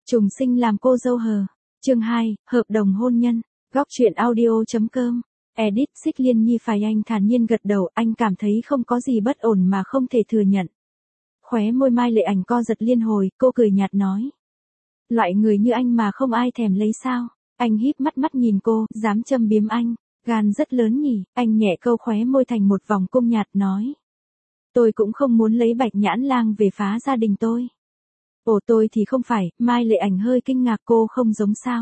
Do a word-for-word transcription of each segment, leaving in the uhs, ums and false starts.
Trùng sinh làm cô dâu hờ. Chương hai, hợp đồng hôn nhân. Góc truyện audio.com. Edit Xích Liên Nhi. Phải anh thản nhiên gật đầu, anh cảm thấy không có gì bất ổn mà không thể thừa nhận. Khóe môi Mai Lệ Ảnh co giật liên hồi, cô cười nhạt nói. Loại người như anh mà không ai thèm lấy sao? Anh híp mắt mắt nhìn cô, dám châm biếm anh. Gan rất lớn nhỉ, anh nhẹ câu khóe môi thành một vòng cung nhạt nói. Tôi cũng không muốn lấy Bạch Nhãn Lang về phá gia đình tôi. Ồ tôi thì không phải, Mai Lệ Ảnh hơi kinh ngạc, cô không giống sao.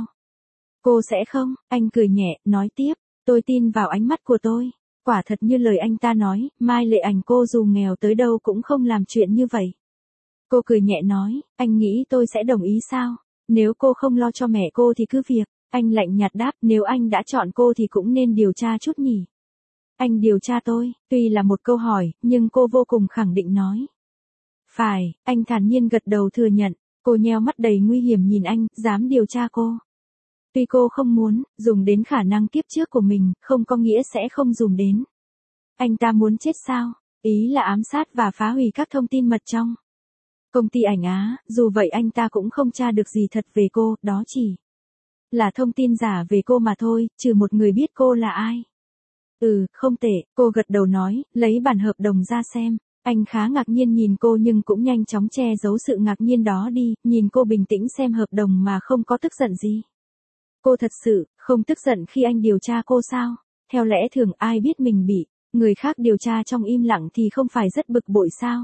Cô sẽ không, anh cười nhẹ, nói tiếp, tôi tin vào ánh mắt của tôi. Quả thật như lời anh ta nói, Mai Lệ Ảnh cô dù nghèo tới đâu cũng không làm chuyện như vậy. Cô cười nhẹ nói, anh nghĩ tôi sẽ đồng ý sao? Nếu cô không lo cho mẹ cô thì cứ việc. Anh lạnh nhạt đáp, nếu anh đã chọn cô thì cũng nên điều tra chút nhỉ. Anh điều tra tôi, tuy là một câu hỏi, nhưng cô vô cùng khẳng định nói. Phải, anh thản nhiên gật đầu thừa nhận, cô nheo mắt đầy nguy hiểm nhìn anh, dám điều tra cô. Tuy cô không muốn, dùng đến khả năng kiếp trước của mình, không có nghĩa sẽ không dùng đến. Anh ta muốn chết sao? Ý là ám sát và phá hủy các thông tin mật trong công ty ảnh Á, dù vậy anh ta cũng không tra được gì thật về cô, đó chỉ là thông tin giả về cô mà thôi, trừ một người biết cô là ai. Ừ, không tệ, cô gật đầu nói, lấy bản hợp đồng ra xem. Anh khá ngạc nhiên nhìn cô nhưng cũng nhanh chóng che giấu sự ngạc nhiên đó đi, nhìn cô bình tĩnh xem hợp đồng mà không có tức giận gì. Cô thật sự không tức giận khi anh điều tra cô sao? Theo lẽ thường ai biết mình bị người khác điều tra trong im lặng thì không phải rất bực bội sao?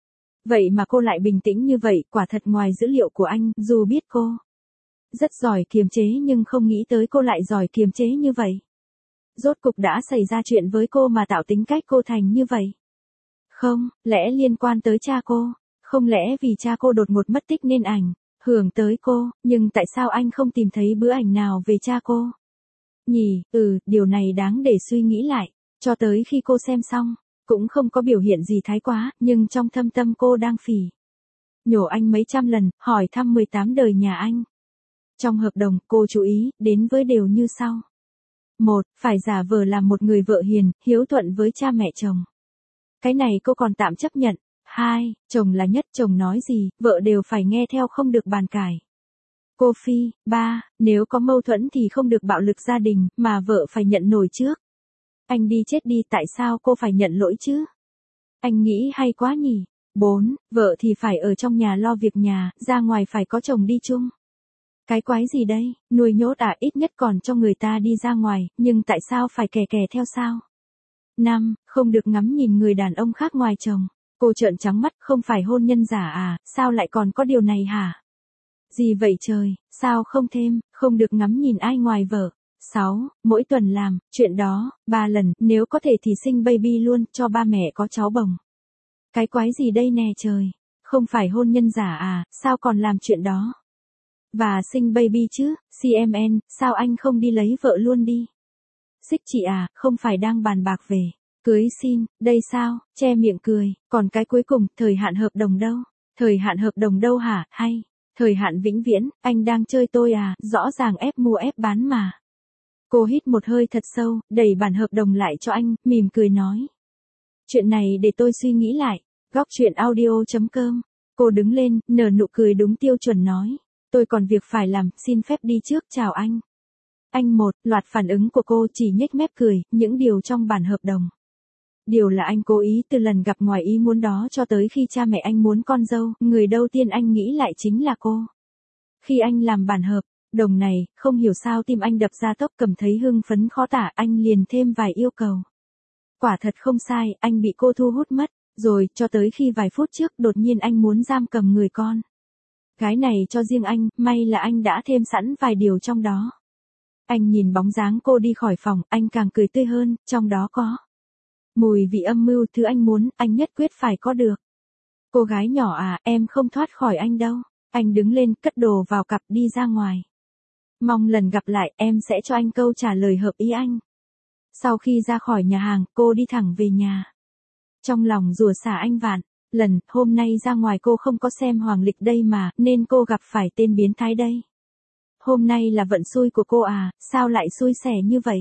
Vậy mà cô lại bình tĩnh như vậy, quả thật ngoài dữ liệu của anh, dù biết cô rất giỏi kiềm chế nhưng không nghĩ tới cô lại giỏi kiềm chế như vậy. Rốt cục đã xảy ra chuyện với cô mà tạo tính cách cô thành như vậy. Không, lẽ liên quan tới cha cô? Không lẽ vì cha cô đột ngột mất tích nên ảnh hưởng tới cô, nhưng tại sao anh không tìm thấy bức ảnh nào về cha cô? Nhỉ, ừ, điều này đáng để suy nghĩ lại. Cho tới khi cô xem xong, cũng không có biểu hiện gì thái quá, nhưng trong thâm tâm cô đang phỉ nhổ anh mấy trăm lần, hỏi thăm mười tám đời nhà anh. Trong hợp đồng, cô chú ý đến với đều như sau. Một, phải giả vờ làm một người vợ hiền, hiếu thuận với cha mẹ chồng. Cái này cô còn tạm chấp nhận. Hai, chồng là nhất, chồng nói gì, vợ đều phải nghe theo, không được bàn cãi. Cô phi. Ba, nếu có mâu thuẫn thì không được bạo lực gia đình, mà vợ phải nhận nổi trước. Anh đi chết đi, tại sao cô phải nhận lỗi chứ? Anh nghĩ hay quá nhỉ. Bốn, vợ thì phải ở trong nhà lo việc nhà, ra ngoài phải có chồng đi chung. Cái quái gì đây, nuôi nhốt à, ít nhất còn cho người ta đi ra ngoài, nhưng tại sao phải kè kè theo sao? Năm, không được ngắm nhìn người đàn ông khác ngoài chồng. Cô trợn trắng mắt, không phải hôn nhân giả à, sao lại còn có điều này hả? Gì vậy trời, sao không thêm, không được ngắm nhìn ai ngoài vợ. Sáu, mỗi tuần làm, chuyện đó, ba lần, nếu có thể thì sinh baby luôn, cho ba mẹ có cháu bồng. Cái quái gì đây nè trời, không phải hôn nhân giả à, sao còn làm chuyện đó? Và sinh baby chứ, xê em en, sao anh không đi lấy vợ luôn đi? Xích chị à, không phải đang bàn bạc về cưới xin, đây sao, che miệng cười, còn cái cuối cùng, thời hạn hợp đồng đâu? Thời hạn hợp đồng đâu hả, hay, thời hạn vĩnh viễn, anh đang chơi tôi à, rõ ràng ép mua ép bán mà. Cô hít một hơi thật sâu, đẩy bản hợp đồng lại cho anh, mỉm cười nói. Chuyện này để tôi suy nghĩ lại. Góc truyện audio.com. Cô đứng lên, nở nụ cười đúng tiêu chuẩn nói. Tôi còn việc phải làm, xin phép đi trước, chào anh. Anh một, loạt phản ứng của cô chỉ nhếch mép cười, những điều trong bản hợp đồng. Điều là anh cố ý từ lần gặp ngoài ý muốn đó cho tới khi cha mẹ anh muốn con dâu, người đầu tiên anh nghĩ lại chính là cô. Khi anh làm bản hợp đồng này, không hiểu sao tim anh đập ra tốc, cầm thấy hưng phấn khó tả, anh liền thêm vài yêu cầu. Quả thật không sai, anh bị cô thu hút mất, rồi, cho tới khi vài phút trước, đột nhiên anh muốn giam cầm người con gái này cho riêng anh, may là anh đã thêm sẵn vài điều trong đó. Anh nhìn bóng dáng cô đi khỏi phòng, anh càng cười tươi hơn, trong đó có mùi vị âm mưu, thứ anh muốn, anh nhất quyết phải có được. Cô gái nhỏ à, em không thoát khỏi anh đâu. Anh đứng lên, cất đồ vào cặp đi ra ngoài. Mong lần gặp lại, em sẽ cho anh câu trả lời hợp ý anh. Sau khi ra khỏi nhà hàng, cô đi thẳng về nhà. Trong lòng rủa xả anh vạn lần, hôm nay ra ngoài cô không có xem hoàng lịch đây mà, nên cô gặp phải tên biến thái đây. Hôm nay là vận xui của cô à, sao lại xui xẻ như vậy?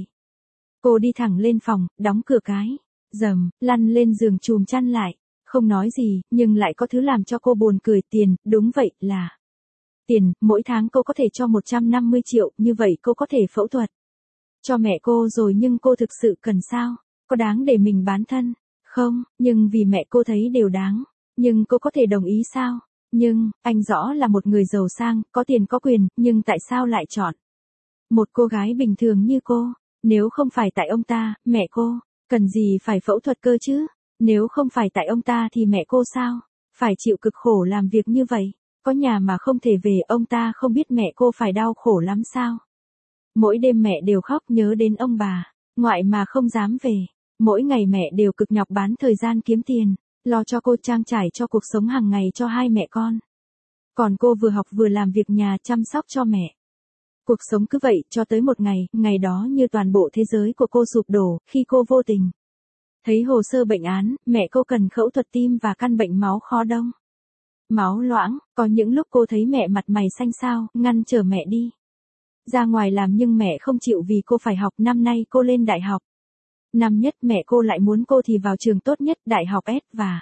Cô đi thẳng lên phòng, đóng cửa cái, dầm, lăn lên giường chùm chăn lại. Không nói gì, nhưng lại có thứ làm cho cô buồn cười, tiền, đúng vậy, là Tiền, mỗi tháng cô có thể cho một trăm năm mươi triệu, như vậy cô có thể phẫu thuật cho mẹ cô rồi, nhưng cô thực sự cần sao? Có đáng để mình bán thân? Không, nhưng vì mẹ cô thấy đều đáng. Nhưng cô có thể đồng ý sao? Nhưng, anh rõ là một người giàu sang, có tiền có quyền, nhưng tại sao lại chọn một cô gái bình thường như cô? Nếu không phải tại ông ta, mẹ cô, cần gì phải phẫu thuật cơ chứ? Nếu không phải tại ông ta thì mẹ cô sao? Phải chịu cực khổ làm việc như vậy? Có nhà mà không thể về, ông ta không biết mẹ cô phải đau khổ lắm sao? Mỗi đêm mẹ đều khóc nhớ đến ông bà ngoại mà không dám về. Mỗi ngày mẹ đều cực nhọc bán thời gian kiếm tiền, lo cho cô, trang trải cho cuộc sống hàng ngày cho hai mẹ con. Còn cô vừa học vừa làm việc nhà chăm sóc cho mẹ. Cuộc sống cứ vậy cho tới một ngày, ngày đó như toàn bộ thế giới của cô sụp đổ, khi cô vô tình thấy hồ sơ bệnh án, mẹ cô cần phẫu thuật tim và căn bệnh máu khó đông. Máu loãng, có những lúc cô thấy mẹ mặt mày xanh xao, ngăn trở mẹ đi ra ngoài làm, nhưng mẹ không chịu vì cô phải học. Năm nay cô lên đại học năm nhất, mẹ cô lại muốn cô thì vào trường tốt nhất, đại học S, và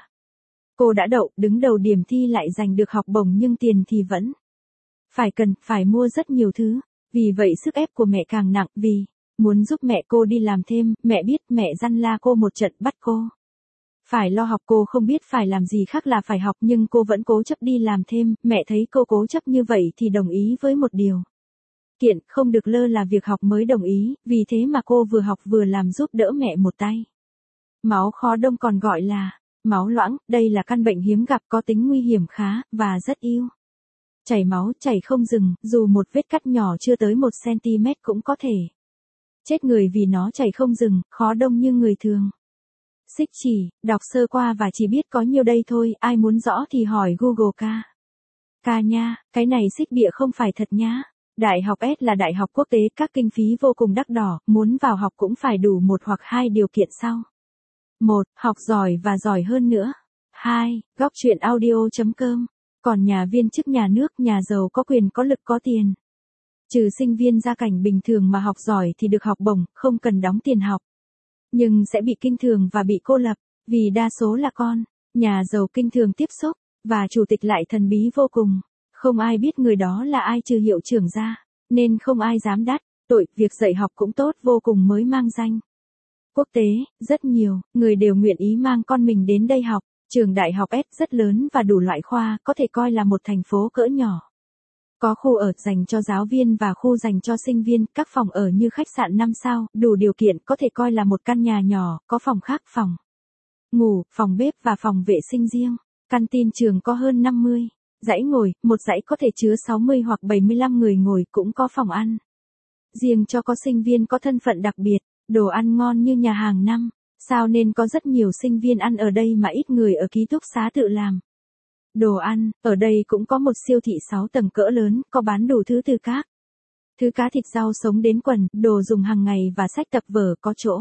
cô đã đậu, đứng đầu điểm thi, lại giành được học bổng, nhưng tiền thì vẫn phải cần, phải mua rất nhiều thứ. Vì vậy sức ép của mẹ càng nặng, vì muốn giúp mẹ cô đi làm thêm. Mẹ biết, mẹ răn la cô một trận, bắt cô phải lo học. Cô không biết phải làm gì khác là phải học, nhưng cô vẫn cố chấp đi làm thêm. Mẹ thấy cô cố chấp như vậy thì đồng ý với một điều kiện, không được lơ là việc học mới đồng ý. Vì thế mà cô vừa học vừa làm giúp đỡ mẹ một tay. Máu khó đông còn gọi là máu loãng, đây là căn bệnh hiếm gặp, có tính nguy hiểm khá, và rất yêu chảy máu, chảy không dừng, dù một vết cắt nhỏ chưa tới một xăng-ti-mét cũng có thể chết người vì nó chảy không dừng, khó đông như người thường. Xích chỉ, đọc sơ qua và chỉ biết có nhiêu đây thôi, ai muốn rõ thì hỏi Google ca. Ca nha, cái này xích bịa không phải thật nhá. Đại học S là đại học quốc tế, các kinh phí vô cùng đắt đỏ, muốn vào học cũng phải đủ một hoặc hai điều kiện sau. một. Học giỏi và giỏi hơn nữa. hai. Góc truyện audio chấm com. Còn nhà viên chức nhà nước, nhà giàu có quyền có lực có tiền. Trừ sinh viên gia cảnh bình thường mà học giỏi thì được học bổng, không cần đóng tiền học. Nhưng sẽ bị kinh thường và bị cô lập, vì đa số là con nhà giàu kinh thường tiếp xúc, và chủ tịch lại thần bí vô cùng. Không ai biết người đó là ai trừ hiệu trưởng ra, nên không ai dám đắt tội. Việc dạy học cũng tốt vô cùng mới mang danh quốc tế, rất nhiều người đều nguyện ý mang con mình đến đây học. Trường đại học S rất lớn và đủ loại khoa, có thể coi là một thành phố cỡ nhỏ. Có khu ở dành cho giáo viên và khu dành cho sinh viên, các phòng ở như khách sạn năm sao, đủ điều kiện, có thể coi là một căn nhà nhỏ, có phòng khác, phòng ngủ, phòng bếp và phòng vệ sinh riêng. Căn tin trường có hơn năm mươi dãy ngồi, một dãy có thể chứa sáu mươi hoặc bảy mươi lăm người ngồi, cũng có phòng ăn riêng cho có sinh viên có thân phận đặc biệt. Đồ ăn ngon như nhà hàng năm sao, nên có rất nhiều sinh viên ăn ở đây mà ít người ở ký túc xá tự làm đồ ăn. Ở đây cũng có một siêu thị sáu tầng cỡ lớn, có bán đủ thứ từ các thứ cá thịt rau sống đến quần, đồ dùng hàng ngày và sách tập vở, có chỗ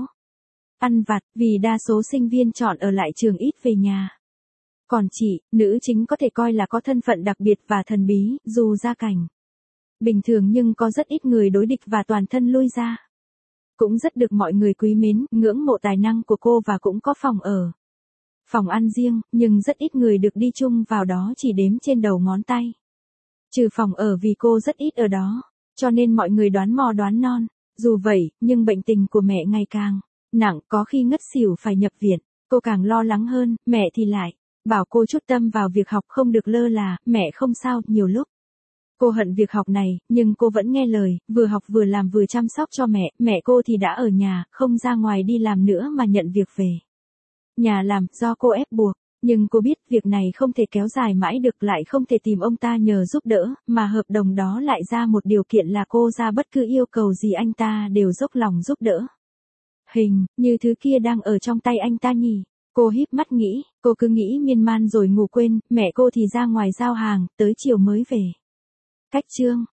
ăn vặt, vì đa số sinh viên chọn ở lại trường, ít về nhà. Còn chị, nữ chính có thể coi là có thân phận đặc biệt và thần bí, dù gia cảnh bình thường nhưng có rất ít người đối địch và toàn thân lui ra. Cũng rất được mọi người quý mến, ngưỡng mộ tài năng của cô, và cũng có phòng ở, phòng ăn riêng, nhưng rất ít người được đi chung vào đó, chỉ đếm trên đầu ngón tay. Trừ phòng ở, vì cô rất ít ở đó, cho nên mọi người đoán mò đoán non. Dù vậy, nhưng bệnh tình của mẹ ngày càng nặng, có khi ngất xỉu phải nhập viện. Cô càng lo lắng hơn, mẹ thì lại bảo cô chút tâm vào việc học, không được lơ là. Mẹ không sao, nhiều lúc cô hận việc học này, nhưng cô vẫn nghe lời, vừa học vừa làm vừa chăm sóc cho mẹ. Mẹ cô thì đã ở nhà, không ra ngoài đi làm nữa mà nhận việc về nhà làm, do cô ép buộc. Nhưng cô biết việc này không thể kéo dài mãi được, lại không thể tìm ông ta nhờ giúp đỡ, mà hợp đồng đó lại ra một điều kiện là cô ra bất cứ yêu cầu gì anh ta đều dốc lòng giúp đỡ. Hình như thứ kia đang ở trong tay anh ta nhỉ? Cô híp mắt nghĩ, cô cứ nghĩ miên man rồi ngủ quên. Mẹ cô thì ra ngoài giao hàng, tới chiều mới về. Cách chương